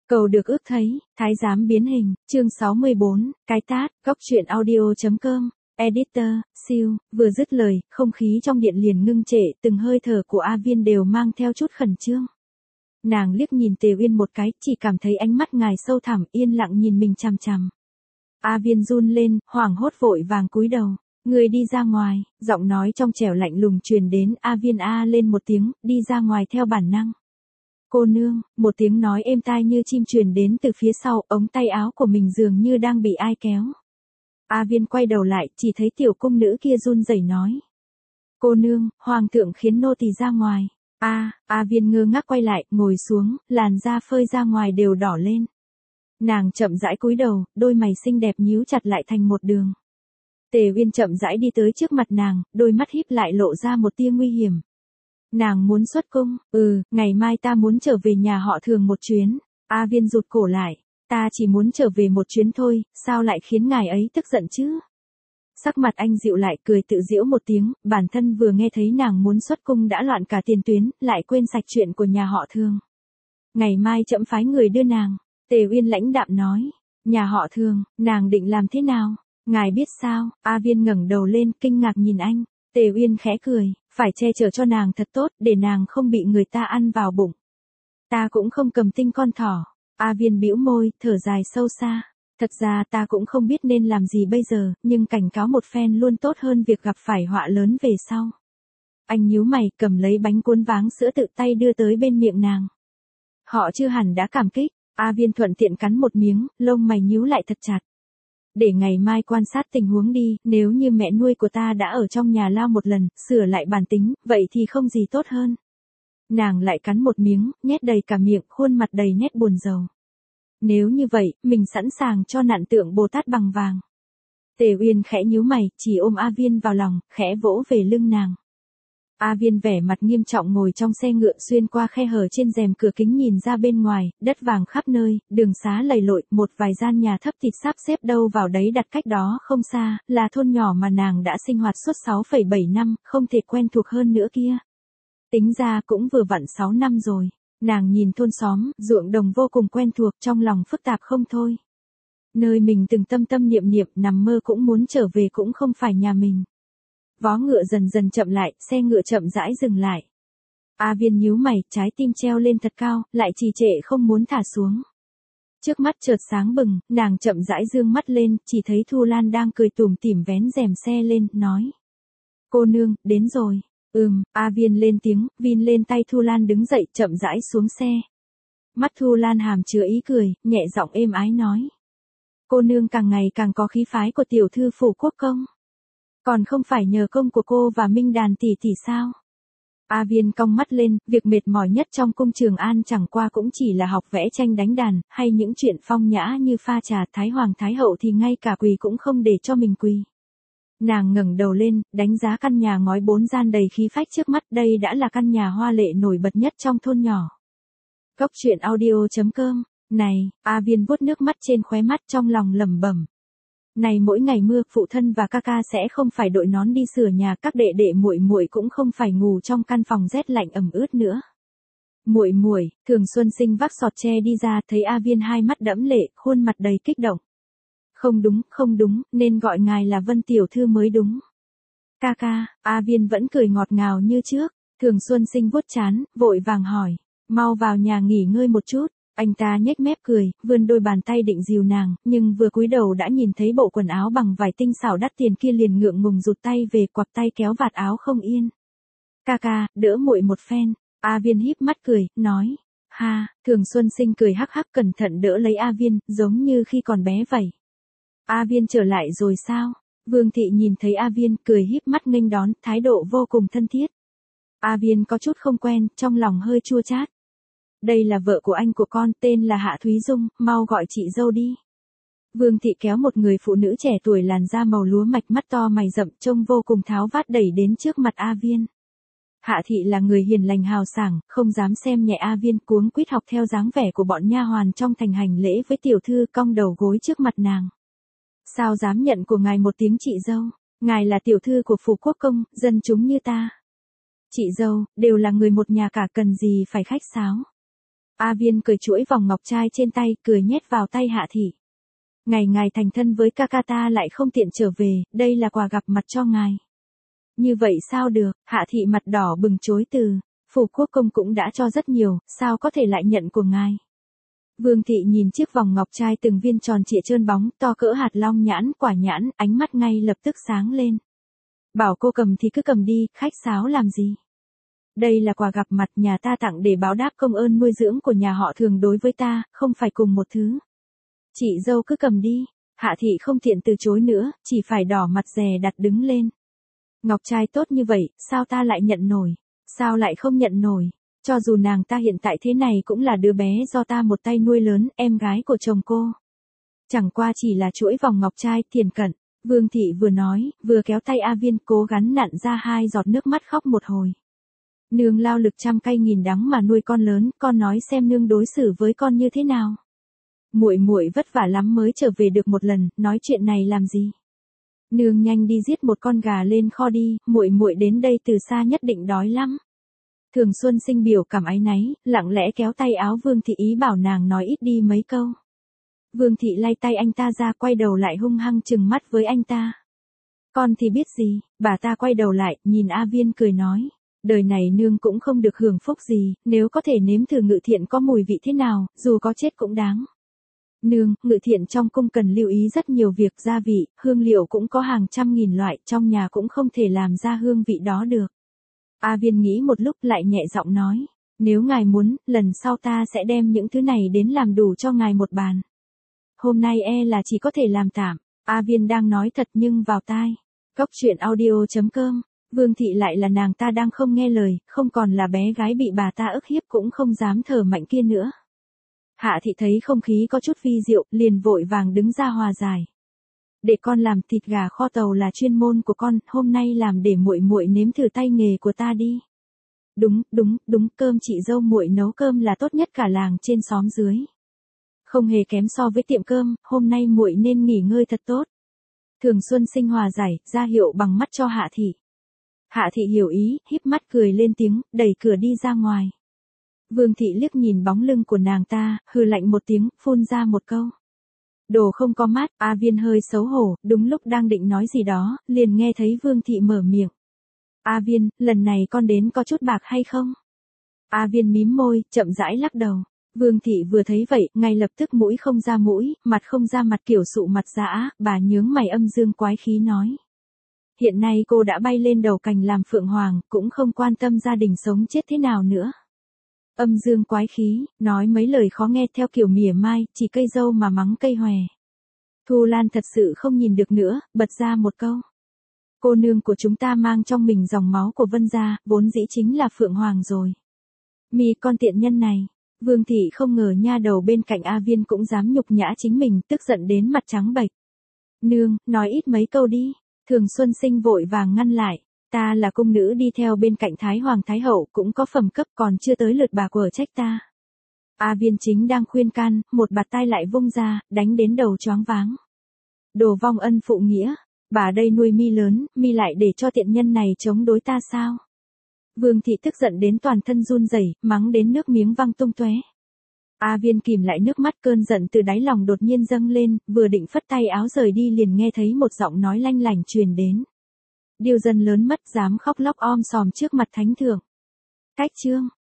Cầu được ước thấy, thái giám biến hình, chương 64, cái tát, góc truyện audio.com, editor, siêu, vừa dứt lời, không khí trong điện liền ngưng trệ, từng hơi thở của A Viên đều mang theo chút khẩn trương. Nàng liếc nhìn Tề Uyên một cái, chỉ cảm thấy ánh mắt ngài sâu thẳm, yên lặng nhìn mình chằm chằm. A Viên run lên, hoảng hốt vội vàng cúi đầu. Người đi ra ngoài, giọng nói trong trẻo lạnh lùng truyền đến. A Viên a lên một tiếng, đi ra ngoài theo bản năng. Cô nương, một tiếng nói êm tai như chim truyền đến từ phía sau, ống tay áo của mình dường như đang bị ai kéo. A Viên quay đầu lại, chỉ thấy tiểu cung nữ kia run rẩy nói. Cô nương, hoàng thượng khiến nô tỳ ra ngoài. A Viên ngơ ngác quay lại, ngồi xuống, làn da phơi ra ngoài đều đỏ lên. Nàng chậm rãi cúi đầu, đôi mày xinh đẹp nhíu chặt lại thành một đường. Tề Uyên chậm rãi đi tới trước mặt nàng, đôi mắt híp lại lộ ra một tia nguy hiểm. Nàng muốn xuất cung, ngày mai ta muốn trở về nhà họ Thường một chuyến. A Viên rụt cổ lại, ta chỉ muốn trở về một chuyến thôi, sao lại khiến ngài ấy tức giận chứ? Sắc mặt anh dịu lại, cười tự giễu một tiếng, bản thân vừa nghe thấy nàng muốn xuất cung đã loạn cả tiền tuyến, lại quên sạch chuyện của nhà họ Thường. Ngày mai trẫm phái người đưa nàng. Tề Uyên lãnh đạm nói, nhà họ Thường, nàng định làm thế nào? Ngài biết sao? A Viên ngẩng đầu lên, kinh ngạc nhìn anh. Tề Uyên khẽ cười, phải che chở cho nàng thật tốt, để nàng không bị người ta ăn vào bụng. Ta cũng không cầm tinh con thỏ. A Viên bĩu môi, thở dài sâu xa. Thật ra ta cũng không biết nên làm gì bây giờ, nhưng cảnh cáo một phen luôn tốt hơn việc gặp phải họa lớn về sau. Anh nhíu mày, cầm lấy bánh cuốn váng sữa tự tay đưa tới bên miệng nàng. Họ chưa hẳn đã cảm kích. A Viên thuận tiện cắn một miếng, lông mày nhíu lại thật chặt. Để ngày mai quan sát tình huống đi, nếu như mẹ nuôi của ta đã ở trong nhà lao một lần, sửa lại bản tính, vậy thì không gì tốt hơn. Nàng lại cắn một miếng, nhét đầy cả miệng, khuôn mặt đầy nét buồn rầu. Nếu như vậy, mình sẵn sàng cho nạn tượng Bồ Tát bằng vàng. Tề Uyên khẽ nhíu mày, chỉ ôm A Viên vào lòng, khẽ vỗ về lưng nàng. A Viên vẻ mặt nghiêm trọng ngồi trong xe ngựa, xuyên qua khe hở trên rèm cửa kính nhìn ra bên ngoài, đất vàng khắp nơi, đường xá lầy lội, một vài gian nhà thấp thịt sắp xếp đâu vào đấy đặt cách đó không xa, là thôn nhỏ mà nàng đã sinh hoạt suốt 6,7 năm, không thể quen thuộc hơn nữa kia. Tính ra cũng vừa vặn 6 năm rồi, nàng nhìn thôn xóm, ruộng đồng vô cùng quen thuộc, trong lòng phức tạp không thôi. Nơi mình từng tâm tâm niệm niệm, nằm mơ cũng muốn trở về cũng không phải nhà mình. Vó ngựa dần dần chậm lại, xe ngựa chậm rãi dừng lại. A Viên nhíu mày, trái tim treo lên thật cao, lại trì trệ không muốn thả xuống. Trước mắt chợt sáng bừng, nàng chậm rãi dương mắt lên, chỉ thấy Thu Lan đang cười tủm tỉm vén rèm xe lên, nói. Cô nương, đến rồi. A Viên lên tiếng, vin lên tay Thu Lan đứng dậy, chậm rãi xuống xe. Mắt Thu Lan hàm chứa ý cười, nhẹ giọng êm ái nói. Cô nương càng ngày càng có khí phái của tiểu thư phủ quốc công. Còn không phải nhờ công của cô và Minh Đàn tỷ tỷ sao? A Viên cong mắt lên, việc mệt mỏi nhất trong cung Trường An chẳng qua cũng chỉ là học vẽ tranh đánh đàn, hay những chuyện phong nhã như pha trà. Thái hoàng thái hậu thì ngay cả quỳ cũng không để cho mình quỳ. Nàng ngẩng đầu lên, đánh giá căn nhà ngói 4 gian đầy khí phách trước mắt, đây đã là căn nhà hoa lệ nổi bật nhất trong thôn nhỏ. Góc truyện audio.com, này, A Viên vuốt nước mắt trên khóe mắt trong lòng lẩm bẩm. Này mỗi ngày mưa, phụ thân và ca ca sẽ không phải đội nón đi sửa nhà, các đệ đệ muội muội cũng không phải ngủ trong căn phòng rét lạnh ẩm ướt nữa. Muội muội, Thường Xuân Sinh vác sọt tre đi ra, thấy A Viên hai mắt đẫm lệ, khuôn mặt đầy kích động. Không đúng, nên gọi ngài là Vân tiểu thư mới đúng. Ca ca, A Viên vẫn cười ngọt ngào như trước. Thường Xuân Sinh vuốt trán, vội vàng hỏi, mau vào nhà nghỉ ngơi một chút. Anh ta nhếch mép cười, vươn đôi bàn tay định dìu nàng, nhưng vừa cúi đầu đã nhìn thấy bộ quần áo bằng vải tinh xảo đắt tiền kia liền ngượng ngùng rụt tay về, quặp tay kéo vạt áo không yên. Ca ca, đỡ muội một phen. A Viên híp mắt cười, nói. Ha, Thường Xuân Sinh cười hắc hắc cẩn thận đỡ lấy A Viên, giống như khi còn bé vậy. A Viên trở lại rồi sao? Vương thị nhìn thấy A Viên, cười híp mắt nghênh đón, thái độ vô cùng thân thiết. A Viên có chút không quen, trong lòng hơi chua chát. Đây là vợ của anh của con, tên là Hạ Thúy Dung, mau gọi chị dâu đi. Vương thị kéo một người phụ nữ trẻ tuổi làn da màu lúa mạch, mắt to mày rậm, trông vô cùng tháo vát đẩy đến trước mặt A Viên. Hạ thị là người hiền lành hào sảng, không dám xem nhẹ A Viên, cuống quýt học theo dáng vẻ của bọn nha hoàn trong thành hành lễ với tiểu thư, cong đầu gối trước mặt nàng. Sao dám nhận của ngài một tiếng chị dâu? Ngài là tiểu thư của phủ quốc công, dân chúng như ta. Chị dâu, đều là người một nhà cả, cần gì phải khách sáo. A Viên cởi chuỗi vòng ngọc trai trên tay, cười nhét vào tay Hạ Thị. Ngày ngài thành thân với ca ca ta lại không tiện trở về, đây là quà gặp mặt cho ngài. Như vậy sao được, Hạ Thị mặt đỏ bừng chối từ. Phủ quốc công cũng đã cho rất nhiều, sao có thể lại nhận của ngài. Vương Thị nhìn chiếc vòng ngọc trai từng viên tròn trịa trơn bóng, to cỡ hạt long nhãn, quả nhãn, ánh mắt ngay lập tức sáng lên. Bảo cô cầm thì cứ cầm đi, khách sáo làm gì. Đây là quà gặp mặt nhà ta tặng để báo đáp công ơn nuôi dưỡng của nhà họ Thường đối với ta, không phải cùng một thứ. Chị dâu cứ cầm đi. Hạ Thị không tiện từ chối nữa, chỉ phải đỏ mặt dè đặt đứng lên. Ngọc trai tốt như vậy, sao ta lại nhận nổi? Sao lại không nhận nổi? Cho dù nàng ta hiện tại thế này cũng là đứa bé do ta một tay nuôi lớn, em gái của chồng cô. Chẳng qua chỉ là chuỗi vòng ngọc trai, Thiền Cận. Vương Thị vừa nói, vừa kéo tay A Viên cố gắng nặn ra 2 giọt nước mắt khóc một hồi. Nương lao lực trăm cay nghìn đắng mà nuôi con lớn, con nói xem nương đối xử với con như thế nào. Muội muội vất vả lắm mới trở về được một lần, nói chuyện này làm gì? Nương nhanh đi giết một con gà lên kho đi, muội muội đến đây từ xa nhất định đói lắm. Thường Xuân Sinh biểu cảm áy náy, lặng lẽ kéo tay áo Vương Thị ý bảo nàng nói ít đi mấy câu. Vương Thị lay tay anh ta ra, quay đầu lại hung hăng trừng mắt với anh ta. Con thì biết gì, bà ta quay đầu lại, nhìn A Viên cười nói. Đời này nương cũng không được hưởng phúc gì, nếu có thể nếm thử Ngự Thiện có mùi vị thế nào, dù có chết cũng đáng. Nương, Ngự Thiện trong cung cần lưu ý rất nhiều việc, gia vị, hương liệu cũng có hàng trăm nghìn loại, trong nhà cũng không thể làm ra hương vị đó được. A Viên nghĩ một lúc lại nhẹ giọng nói, nếu ngài muốn, lần sau ta sẽ đem những thứ này đến làm đủ cho ngài một bàn. Hôm nay là chỉ có thể làm tạm. A Viên đang nói thật nhưng vào tai. Cóc truyện audio.com. Vương Thị lại là nàng ta đang không nghe lời, không còn là bé gái bị bà ta ức hiếp cũng không dám thở mạnh kia nữa. Hạ Thị thấy không khí có chút vi diệu, liền vội vàng đứng ra hòa giải. Để con làm thịt gà kho tàu là chuyên môn của con, hôm nay làm để muội muội nếm thử tay nghề của ta đi. Đúng, cơm chị dâu muội nấu cơm là tốt nhất cả làng trên xóm dưới. Không hề kém so với tiệm cơm, hôm nay muội nên nghỉ ngơi thật tốt. Thường Xuân Sinh hòa giải, ra hiệu bằng mắt cho Hạ Thị. Hạ Thị hiểu ý, híp mắt cười lên tiếng, đẩy cửa đi ra ngoài. Vương Thị liếc nhìn bóng lưng của nàng ta, hừ lạnh một tiếng, phun ra một câu. Đồ không có mát, A Viên hơi xấu hổ, đúng lúc đang định nói gì đó, liền nghe thấy Vương Thị mở miệng. A Viên, lần này con đến có chút bạc hay không? A Viên mím môi, chậm rãi lắc đầu. Vương Thị vừa thấy vậy, ngay lập tức mũi không ra mũi, mặt không ra mặt kiểu sụ mặt dã, bà nhướng mày âm dương quái khí nói. Hiện nay cô đã bay lên đầu cành làm phượng hoàng, cũng không quan tâm gia đình sống chết thế nào nữa. Âm dương quái khí, nói mấy lời khó nghe theo kiểu mỉa mai, chỉ cây dâu mà mắng cây hòe. Thu Lan thật sự không nhìn được nữa, bật ra một câu. Cô nương của chúng ta mang trong mình dòng máu của Vân gia, vốn dĩ chính là phượng hoàng rồi. Mi con tiện nhân này. Vương Thị không ngờ nha đầu bên cạnh A Viên cũng dám nhục nhã chính mình, tức giận đến mặt trắng bệch. Nương, nói ít mấy câu đi. Thường Xuân Sinh vội vàng ngăn lại. Ta là cung nữ đi theo bên cạnh Thái Hoàng Thái Hậu, cũng có phẩm cấp, còn chưa tới lượt bà quở trách ta. A Viên chính đang khuyên can, một bạt tai lại vung ra, đánh đến đầu choáng váng. Đồ vong ân phụ nghĩa, bà đây nuôi Mi lớn, Mi lại để cho tiện nhân này chống đối ta sao? Vương Thị tức giận đến toàn thân run rẩy, mắng đến nước miếng văng tung tóe. A Viên kìm lại nước mắt, cơn giận từ đáy lòng đột nhiên dâng lên, vừa định phất tay áo rời đi liền nghe thấy một giọng nói lanh lảnh truyền đến. Điều dân lớn mất dám khóc lóc om sòm trước mặt thánh thượng. Cách chương